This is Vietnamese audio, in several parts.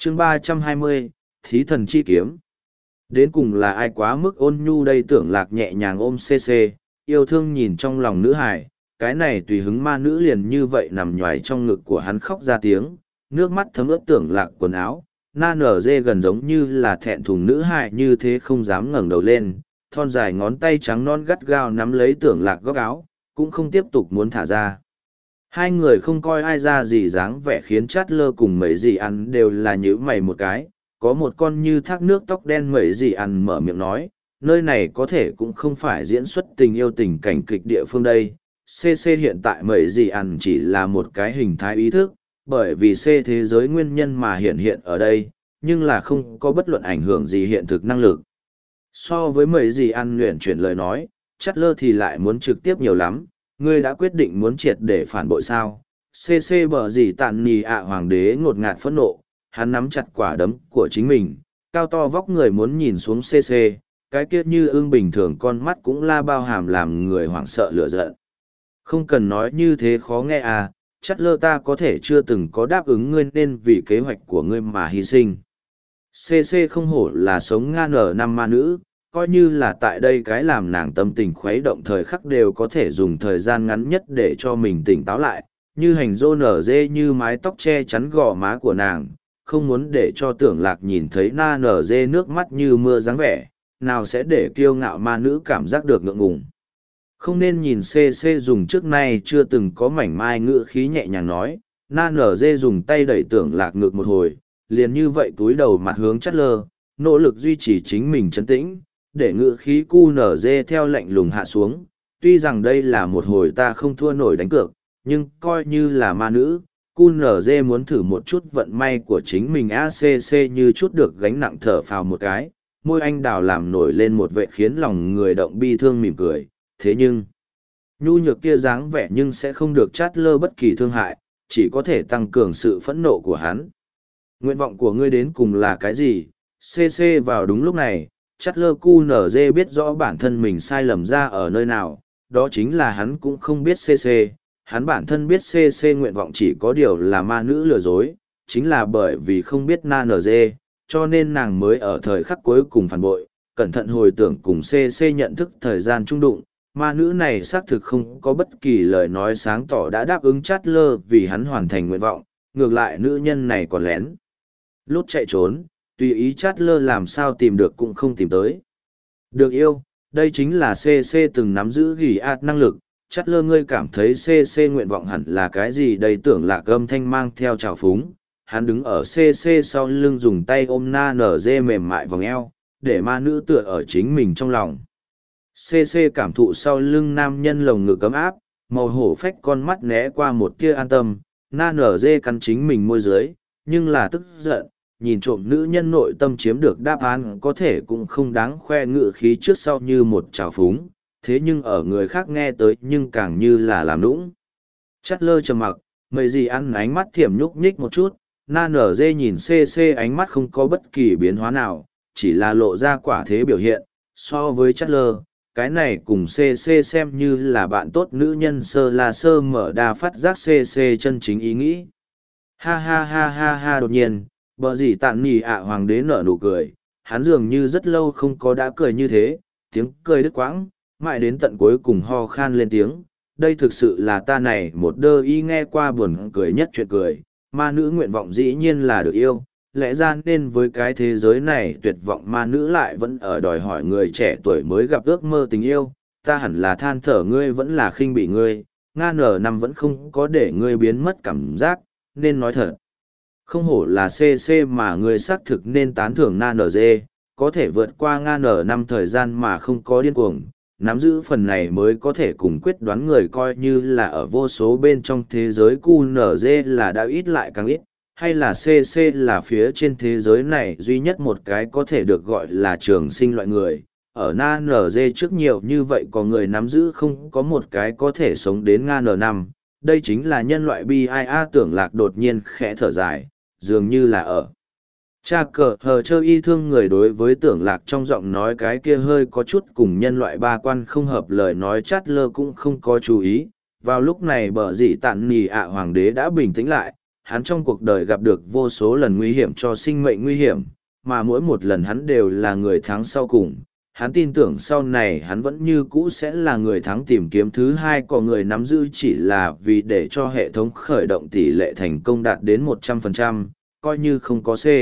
chương 320, Thí thần chi kiếm. Đến cùng là ai quá mức ôn nhu đây, Tưởng Lạc nhẹ nhàng ôm CC, yêu thương nhìn trong lòng nữ hài, cái này tùy hứng ma nữ liền như vậy nằm nhoài trong ngực của hắn khóc ra tiếng, nước mắt thấm ướt Tưởng Lạc quần áo, na nở dê gần giống như là thẹn thùng nữ hài như thế không dám ngẩng đầu lên, thon dài ngón tay trắng non gắt gao nắm lấy Tưởng Lạc góc áo, cũng không tiếp tục muốn thả ra. Hai người không coi ai ra gì dáng vẻ khiến chát lơ cùng mấy gì ăn đều là nhíu mày một cái, có một con như thác nước tóc đen mấy gì ăn mở miệng nói, nơi này có thể cũng không phải diễn xuất tình yêu tình cảnh kịch địa phương đây. CC hiện tại mấy gì ăn chỉ là một cái hình thái ý thức, bởi vì C thế giới nguyên nhân mà hiện ở đây, nhưng là không có bất luận ảnh hưởng gì hiện thực năng lực. So với mấy gì ăn luyện chuyển lời nói, chát lơ thì lại muốn trực tiếp nhiều lắm. Ngươi đã quyết định muốn triệt để phản bội sao? CC bờ gì tàn nì ạ hoàng đế ngột ngạt phẫn nộ, hắn nắm chặt quả đấm của chính mình, cao to vóc người muốn nhìn xuống CC, cái kia như ương bình thường con mắt cũng la bao hàm làm người hoảng sợ lửa giận. Không cần nói như thế khó nghe à, chắc lơ ta có thể chưa từng có đáp ứng ngươi nên vì kế hoạch của ngươi mà hy sinh. CC không hổ là sống ngang ở năm ma nữ, coi như là tại đây cái làm nàng tâm tình khuấy động thời khắc đều có thể dùng thời gian ngắn nhất để cho mình tỉnh táo lại, như hành rô nở dê như mái tóc che chắn gò má của nàng, không muốn để cho Tưởng Lạc nhìn thấy na nở dê nước mắt như mưa dáng vẻ, nào sẽ để kiêu ngạo ma nữ cảm giác được ngượng ngùng. Không nên nhìn CC dùng trước nay chưa từng có mảnh mai ngữ khí nhẹ nhàng nói, na nở dê dùng tay đẩy Tưởng Lạc ngược một hồi, liền như vậy túi đầu mặt hướng chát lơ, nỗ lực duy trì chính mình trấn tĩnh, để ngữ khí cu nở dê theo lạnh lùng hạ xuống. Tuy rằng đây là một hồi ta không thua nổi đánh cược, nhưng coi như là ma nữ, cu nở dê muốn thử một chút vận may của chính mình ACC như chút được gánh nặng thở phào một cái, môi anh đào làm nổi lên một vệ khiến lòng người động bi thương mỉm cười, thế nhưng, nhu nhược kia dáng vẻ nhưng sẽ không được chát lơ bất kỳ thương hại, chỉ có thể tăng cường sự phẫn nộ của hắn. Nguyện vọng của ngươi đến cùng là cái gì? CC vào đúng lúc này, chát lơ cu nở dê biết rõ bản thân mình sai lầm ra ở nơi nào, đó chính là hắn cũng không biết CC, hắn bản thân biết CC nguyện vọng chỉ có điều là ma nữ lừa dối, chính là bởi vì không biết na nở dê, cho nên nàng mới ở thời khắc cuối cùng phản bội, cẩn thận hồi tưởng cùng CC nhận thức thời gian trung đụng, ma nữ này xác thực không có bất kỳ lời nói sáng tỏ đã đáp ứng chát lơ vì hắn hoàn thành nguyện vọng, ngược lại nữ nhân này còn lén lút chạy trốn, tùy ý chát lơ làm sao tìm được cũng không tìm tới. Được yêu, đây chính là CC từng nắm giữ ghi ạt năng lực, chát lơ ngươi cảm thấy CC nguyện vọng hẳn là cái gì đây, Tưởng Lạc âm thanh mang theo trào phúng, hắn đứng ở CC sau lưng dùng tay ôm na nở dê mềm mại vòng eo, để ma nữ tựa ở chính mình trong lòng. CC cảm thụ sau lưng nam nhân lồng ngực ấm áp, màu hổ phách con mắt né qua một tia an tâm, na nở dê cắn chính mình môi dưới, nhưng là tức giận, nhìn trộm nữ nhân nội tâm chiếm được đáp án có thể cũng không đáng khoe ngự khí trước sau như một trào phúng, thế nhưng ở người khác nghe tới nhưng càng như là làm nũng. Chát lơ trầm mặc, mấy gì ăn ánh mắt thiểm nhúc nhích một chút, na nở dê nhìn CC ánh mắt không có bất kỳ biến hóa nào, chỉ là lộ ra quả thế biểu hiện, so với chát lơ, cái này cùng CC xem như là bạn tốt nữ nhân sơ là sơ mở đa phát giác CC chân chính ý nghĩ. Ha ha ha ha ha, đột nhiên, bờ gì tạn nỉ ạ hoàng đế nở nụ cười, hắn dường như rất lâu không có đã cười như thế, tiếng cười đứt quãng, mãi đến tận cuối cùng ho khan lên tiếng. Đây thực sự là ta này một đơ y nghe qua buồn cười nhất chuyện cười, ma nữ nguyện vọng dĩ nhiên là được yêu, lẽ ra nên với cái thế giới này tuyệt vọng ma nữ lại vẫn ở đòi hỏi người trẻ tuổi mới gặp ước mơ tình yêu, ta hẳn là than thở ngươi vẫn là khinh bỉ ngươi, nga nở năm vẫn không có để ngươi biến mất cảm giác, nên nói thật. Không hổ là CC mà ngươi xác thực nên tán thưởng na nở dê, có thể vượt qua nga nở năm thời gian mà không có điên cuồng, nắm giữ phần này mới có thể cùng quyết đoán người coi như là ở vô số bên trong thế giới QNZ là đã ít lại càng ít, hay là CC là phía trên thế giới này duy nhất một cái có thể được gọi là trường sinh loại người. Ở NZ trước nhiều như vậy có người nắm giữ không có một cái có thể sống đến N5, đây chính là nhân loại BIA. Tưởng Lạc đột nhiên khẽ thở dài, dường như là ở cha cờ hờ chơi y thương người đối với Tưởng Lạc trong giọng nói cái kia hơi có chút cùng nhân loại ba quan không hợp lời nói chát lơ cũng không có chú ý. Vào lúc này bờ dị tạn nì ạ hoàng đế đã bình tĩnh lại, hắn trong cuộc đời gặp được vô số lần nguy hiểm cho sinh mệnh nguy hiểm, mà mỗi một lần hắn đều là người thắng sau cùng. Hắn tin tưởng sau này hắn vẫn như cũ sẽ là người thắng tìm kiếm thứ hai, còn người nắm giữ chỉ là vì để cho hệ thống khởi động tỷ lệ thành công đạt đến 100%, coi như không có C.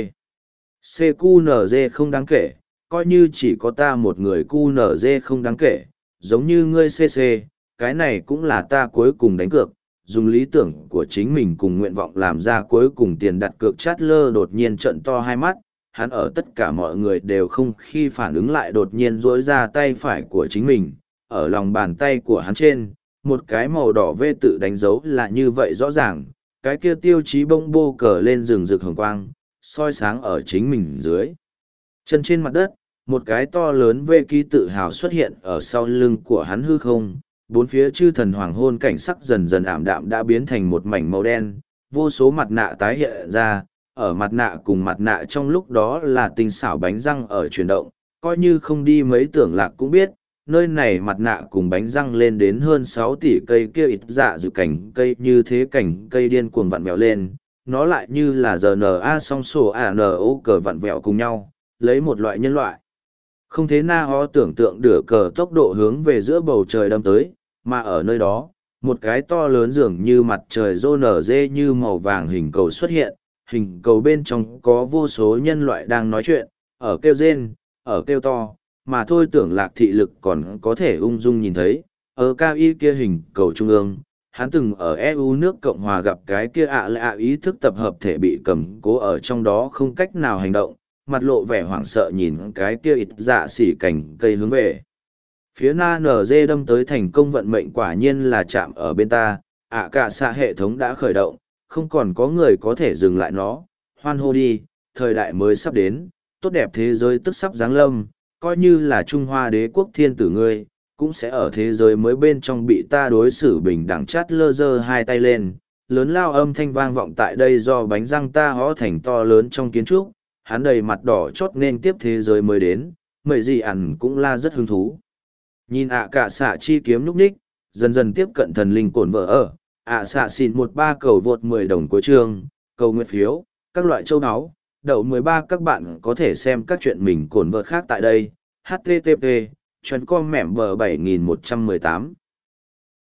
CQNZ không đáng kể, coi như chỉ có ta một người QNZ không đáng kể, giống như ngươi CC, cái này cũng là ta cuối cùng đánh cược, dùng lý tưởng của chính mình cùng nguyện vọng làm ra cuối cùng tiền đặt cược. Chandler đột nhiên trợn to hai mắt, hắn ở tất cả mọi người đều không khi phản ứng lại đột nhiên duỗi ra tay phải của chính mình, ở lòng bàn tay của hắn trên, một cái màu đỏ V tự đánh dấu là như vậy rõ ràng, cái kia tiêu chí bông bô cờ lên rừng rực hồng quang, soi sáng ở chính mình dưới. Chân trên mặt đất, một cái to lớn V ký tự hào xuất hiện ở sau lưng của hắn hư không, bốn phía chư thần hoàng hôn cảnh sắc dần dần ảm đạm đã biến thành một mảnh màu đen, vô số mặt nạ tái hiện ra, ở mặt nạ cùng mặt nạ trong lúc đó là tinh xảo bánh răng ở chuyển động, coi như không đi mấy tưởng lạc cũng biết, nơi này mặt nạ cùng bánh răng lên đến hơn 6 tỷ cây kia ít dạ dự cảnh cây như thế, cảnh cây điên cuồng vặn vẹo lên, nó lại như là RNA song sổ ANO cờ vặn vẹo cùng nhau, lấy một loại nhân loại. Không thế na ho tưởng tượng đửa cờ tốc độ hướng về giữa bầu trời đâm tới, mà ở nơi đó, một cái to lớn dường như mặt trời rô nở dê như màu vàng hình cầu xuất hiện, hình cầu bên trong có vô số nhân loại đang nói chuyện, ở kêu rên, ở kêu to, mà thôi tưởng lạc thị lực còn có thể ung dung nhìn thấy, ở cao y kia hình cầu trung ương, hắn từng ở EU nước Cộng Hòa gặp cái kia ý thức tập hợp thể bị cầm cố ở trong đó không cách nào hành động, mặt lộ vẻ hoảng sợ nhìn cái kia ít dạ xỉ cành cây hướng về. Phía na NG đâm tới thành công, vận mệnh quả nhiên là chạm ở bên ta, cả xạ hệ thống đã khởi động, không còn có người có thể dừng lại nó, hoan hô đi, thời đại mới sắp đến, tốt đẹp thế giới tức sắp giáng lâm, coi như là Trung Hoa đế quốc thiên tử ngươi, cũng sẽ ở thế giới mới bên trong bị ta đối xử bình đẳng. Chát lơ giơ hai tay lên, lớn lao âm thanh vang vọng tại đây do bánh răng ta hó thành to lớn trong kiến trúc, hắn đầy mặt đỏ chót nên tiếp thế giới mới đến, mậy gì ẩn cũng la rất hứng thú. Nhìn cả xạ chi kiếm núp ních, dần dần tiếp cận thần linh cổn vợ ở, xạ xịn 13 cầu vượt 10 đồng cuối chương, cầu nguyện phiếu, các loại châu áo, đậu 13 các bạn có thể xem các chuyện mình cổn vợ khác tại đây, http, chuyến com mẻm bờ 7118.